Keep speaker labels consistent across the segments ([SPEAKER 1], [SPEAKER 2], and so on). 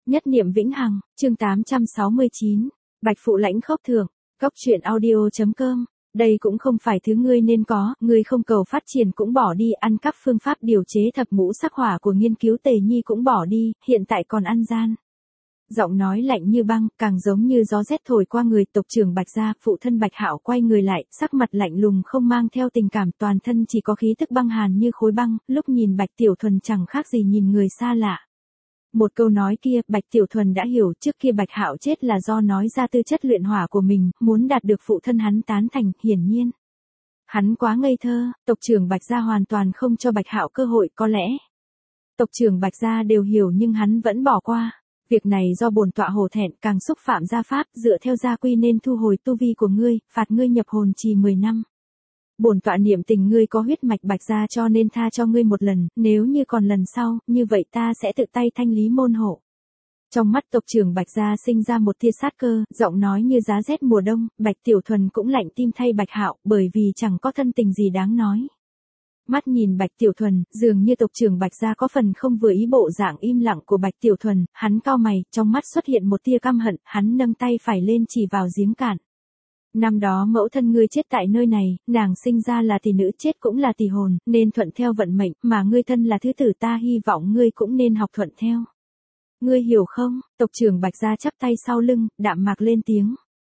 [SPEAKER 1] Nhất niệm vĩnh hằng, chương 869. Bạch phụ lãnh khốc thưởng. Góc truyện audio.com. Đây cũng không phải thứ ngươi nên có, ngươi không cầu phát triển cũng bỏ đi, ăn cắp phương pháp điều chế thập ngũ sắc hỏa của nghiên cứu Tề Nhi cũng bỏ đi, hiện tại còn ăn gian. Giọng nói lạnh như băng, càng giống như gió rét thổi qua người. Tộc trưởng Bạch gia, phụ thân Bạch Hạo quay người lại, sắc mặt lạnh lùng không mang theo tình cảm, toàn thân chỉ có khí tức băng hàn như khối băng, lúc nhìn Bạch Tiểu Thuần chẳng khác gì nhìn người xa lạ. Một câu nói kia, Bạch Tiểu Thuần đã hiểu, trước kia Bạch Hạo chết là do nói ra tư chất luyện hỏa của mình, muốn đạt được phụ thân hắn tán thành, hiển nhiên. Hắn quá ngây thơ, tộc trưởng Bạch gia hoàn toàn không cho Bạch Hạo cơ hội, có lẽ tộc trưởng Bạch gia đều hiểu nhưng hắn vẫn bỏ qua. Việc này do bổn tọa hổ thẹn, càng xúc phạm gia pháp, dựa theo gia quy nên thu hồi tu vi của ngươi, phạt ngươi nhập hồn trì 10 năm. Bổn tọa niệm tình ngươi có huyết mạch Bạch gia cho nên tha cho ngươi một lần, nếu như còn lần sau, như vậy ta sẽ tự tay thanh lý môn hộ. Trong mắt tộc trưởng Bạch gia sinh ra một tia sát cơ, giọng nói như giá rét mùa đông. Bạch Tiểu Thuần cũng lạnh tim thay Bạch Hạo, bởi vì chẳng có thân tình gì đáng nói. Mắt nhìn Bạch Tiểu Thuần, dường như tộc trưởng Bạch gia có phần không vừa ý bộ dạng im lặng của Bạch Tiểu Thuần, hắn cau mày, trong mắt xuất hiện một tia căm hận, hắn nâng tay phải lên chỉ vào giếng cạn. Năm đó mẫu thân ngươi chết tại nơi này, nàng sinh ra là tỷ nữ, chết cũng là tỷ hồn, nên thuận theo vận mệnh, mà ngươi thân là thứ tử, ta hy vọng ngươi cũng nên học thuận theo. Ngươi hiểu không? Tộc trưởng Bạch gia chắp tay sau lưng, đạm mạc lên tiếng.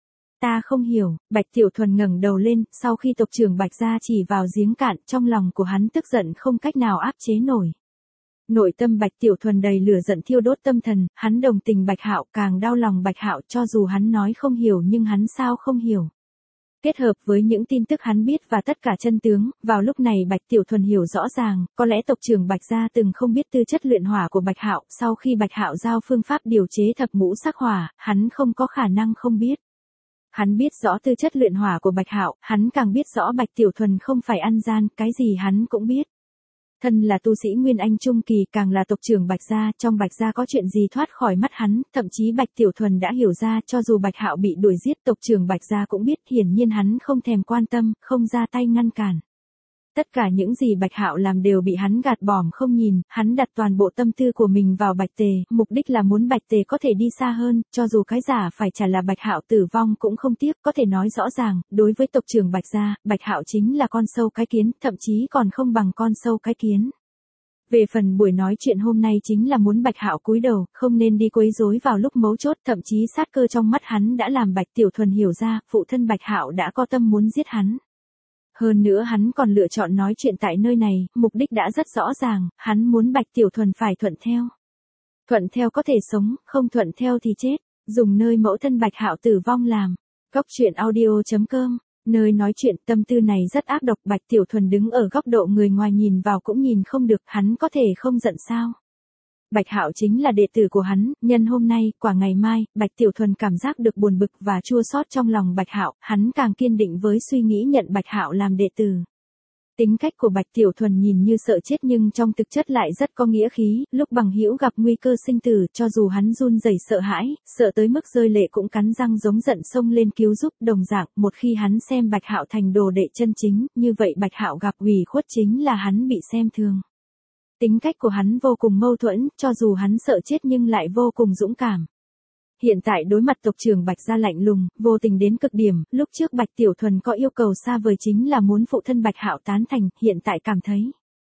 [SPEAKER 1] Ta không hiểu. Bạch Tiểu Thuần ngẩng đầu lên, sau khi tộc trưởng Bạch gia chỉ vào giếng cạn, trong lòng của hắn tức giận không cách nào áp chế nổi. Nội tâm Bạch Tiểu Thuần đầy lửa giận thiêu đốt tâm thần, hắn đồng tình Bạch Hạo, càng đau lòng Bạch Hạo, cho dù hắn nói không hiểu nhưng hắn sao không hiểu. Kết hợp với những tin tức hắn biết và tất cả chân tướng, vào lúc này Bạch Tiểu Thuần hiểu rõ ràng, có lẽ tộc trưởng Bạch gia từng không biết tư chất luyện hỏa của Bạch Hạo, sau khi Bạch Hạo giao phương pháp điều chế thập ngũ sắc hỏa, hắn không có khả năng không biết. Hắn biết rõ tư chất luyện hỏa của Bạch Hạo, hắn càng biết rõ Bạch Tiểu Thuần không phải ăn gian, cái gì hắn cũng biết. Thân là tu sĩ Nguyên Anh Trung Kỳ, càng là tộc trưởng Bạch gia, trong Bạch gia có chuyện gì thoát khỏi mắt hắn, thậm chí Bạch Tiểu Thuần đã hiểu ra, cho dù Bạch Hạo bị đuổi giết, tộc trưởng Bạch gia cũng biết, hiển nhiên hắn không thèm quan tâm, không ra tay ngăn cản. Tất cả những gì Bạch Hạo làm đều bị hắn gạt bỏ không nhìn, hắn đặt toàn bộ tâm tư của mình vào Bạch Tề, mục đích là muốn Bạch Tề có thể đi xa hơn, cho dù cái giả phải trả là Bạch Hạo tử vong cũng không tiếc, có thể nói rõ ràng, đối với tộc trưởng Bạch gia, Bạch Hạo chính là con sâu cái kiến, thậm chí còn không bằng con sâu cái kiến. Về phần buổi nói chuyện hôm nay chính là muốn Bạch Hạo cúi đầu, không nên đi quấy rối vào lúc mấu chốt, thậm chí sát cơ trong mắt hắn đã làm Bạch Tiểu Thuần hiểu ra, phụ thân Bạch Hạo đã có tâm muốn giết hắn. Hơn nữa hắn còn lựa chọn nói chuyện tại nơi này, mục đích đã rất rõ ràng, hắn muốn Bạch Tiểu Thuần phải thuận theo. Thuận theo có thể sống, không thuận theo thì chết, dùng nơi mẫu thân Bạch Hạo tử vong làm. Góc truyện audio.com, nơi nói chuyện. Tâm tư này rất ác độc, Bạch Tiểu Thuần đứng ở góc độ người ngoài nhìn vào cũng nhìn không được, hắn có thể không giận sao? Bạch Hạo chính là đệ tử của hắn, nhân hôm nay, quả ngày mai, Bạch Tiểu Thuần cảm giác được buồn bực và chua xót trong lòng Bạch Hạo, hắn càng kiên định với suy nghĩ nhận Bạch Hạo làm đệ tử. Tính cách của Bạch Tiểu Thuần nhìn như sợ chết nhưng trong thực chất lại rất có nghĩa khí, lúc bằng hữu gặp nguy cơ sinh tử, cho dù hắn run rẩy sợ hãi, sợ tới mức rơi lệ cũng cắn răng giống giận xông lên cứu giúp. Đồng dạng, một khi hắn xem Bạch Hạo thành đồ đệ chân chính, như vậy Bạch Hạo gặp ủy khuất chính là hắn bị xem thường. Tính cách của hắn vô cùng mâu thuẫn, cho dù hắn sợ chết nhưng lại vô cùng dũng cảm. Hiện tại đối mặt tộc trưởng Bạch gia lạnh lùng, vô tình đến cực điểm, lúc trước Bạch Tiểu Thuần có yêu cầu xa vời chính là muốn phụ thân Bạch Hạo tán thành, hiện tại cảm thấy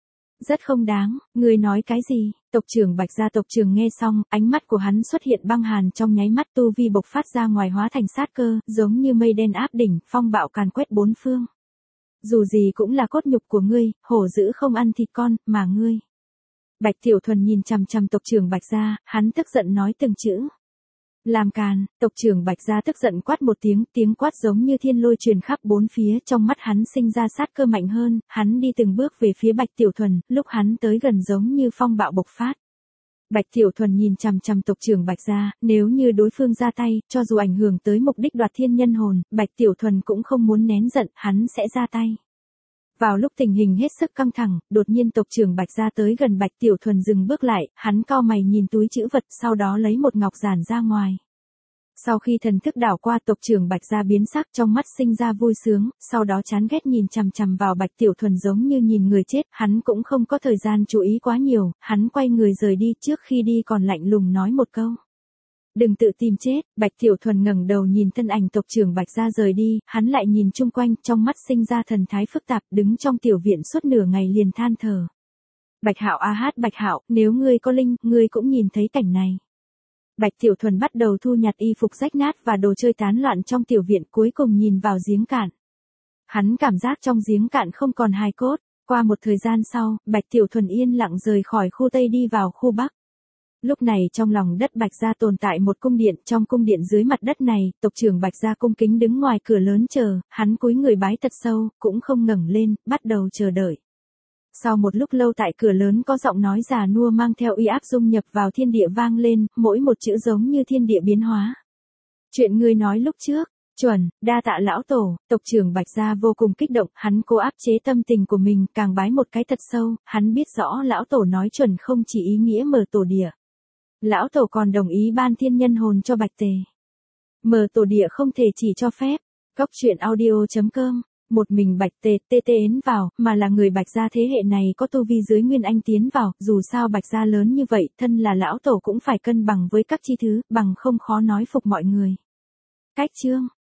[SPEAKER 1] rất không đáng. Ngươi nói cái gì? Tộc trưởng Bạch gia tộc trưởng nghe xong, ánh mắt của hắn xuất hiện băng hàn, trong nháy mắt tu vi bộc phát ra ngoài hóa thành sát cơ, giống như mây đen áp đỉnh, phong bạo càn quét bốn phương. Dù gì cũng là cốt nhục của ngươi, hổ dữ không ăn thịt con, mà ngươi. Bạch Tiểu Thuần nhìn chằm chằm tộc trưởng Bạch gia, hắn tức giận nói từng chữ. Làm càn. Tộc trưởng Bạch gia tức giận quát một tiếng, tiếng quát giống như thiên lôi truyền khắp bốn phía, trong mắt hắn sinh ra sát cơ mạnh hơn, hắn đi từng bước về phía Bạch Tiểu Thuần, lúc hắn tới gần giống như phong bạo bộc phát. Bạch Tiểu Thuần nhìn chằm chằm tộc trưởng Bạch gia, nếu như đối phương ra tay, cho dù ảnh hưởng tới mục đích đoạt thiên nhân hồn, Bạch Tiểu Thuần cũng không muốn nén giận, hắn sẽ ra tay. Vào lúc tình hình hết sức căng thẳng, đột nhiên tộc trưởng Bạch gia tới gần Bạch Tiểu Thuần dừng bước lại, hắn cau mày nhìn túi trữ vật, sau đó lấy một ngọc giản ra ngoài. Sau khi thần thức đảo qua, tộc trưởng Bạch gia biến sắc, trong mắt sinh ra vui sướng, sau đó chán ghét nhìn chằm chằm vào Bạch Tiểu Thuần giống như nhìn người chết, hắn cũng không có thời gian chú ý quá nhiều, hắn quay người rời đi, trước khi đi còn lạnh lùng nói một câu. Đừng tự tìm chết, Bạch Tiểu Thuần ngẩng đầu nhìn thân ảnh tộc trưởng Bạch gia rời đi, hắn lại nhìn chung quanh, trong mắt sinh ra thần thái phức tạp, đứng trong tiểu viện suốt nửa ngày liền than thở. Bạch Hạo a hát Bạch Hạo, nếu ngươi có linh, ngươi cũng nhìn thấy cảnh này. Bạch Tiểu Thuần bắt đầu thu nhặt y phục rách nát và đồ chơi tán loạn trong tiểu viện, cuối cùng nhìn vào giếng cạn. Hắn cảm giác trong giếng cạn không còn hài cốt. Qua một thời gian sau, Bạch Tiểu Thuần yên lặng rời khỏi khu Tây đi vào khu Bắc. Lúc này trong lòng đất Bạch gia tồn tại một cung điện, trong cung điện dưới mặt đất này, tộc trưởng Bạch gia cung kính đứng ngoài cửa lớn chờ, hắn cúi người bái thật sâu, cũng không ngẩng lên, bắt đầu chờ đợi. Sau một lúc lâu tại cửa lớn có giọng nói già nua mang theo uy áp dung nhập vào thiên địa vang lên, mỗi một chữ giống như thiên địa biến hóa. Chuyện ngươi nói lúc trước, chuẩn, đa tạ lão tổ, tộc trưởng Bạch gia vô cùng kích động, hắn cố áp chế tâm tình của mình, càng bái một cái thật sâu, hắn biết rõ lão tổ nói chuẩn không chỉ ý nghĩa mở tổ địa. Lão tổ còn đồng ý ban thiên nhân hồn cho Bạch Tề. Mở tổ địa không thể chỉ cho phép. Góc truyện audio.com. Một mình Bạch Tề tiến vào, mà là người Bạch gia thế hệ này có tu vi dưới Nguyên Anh tiến vào, dù sao Bạch gia lớn như vậy, thân là lão tổ cũng phải cân bằng với các chi thứ, bằng không khó nói phục mọi người. Cách chương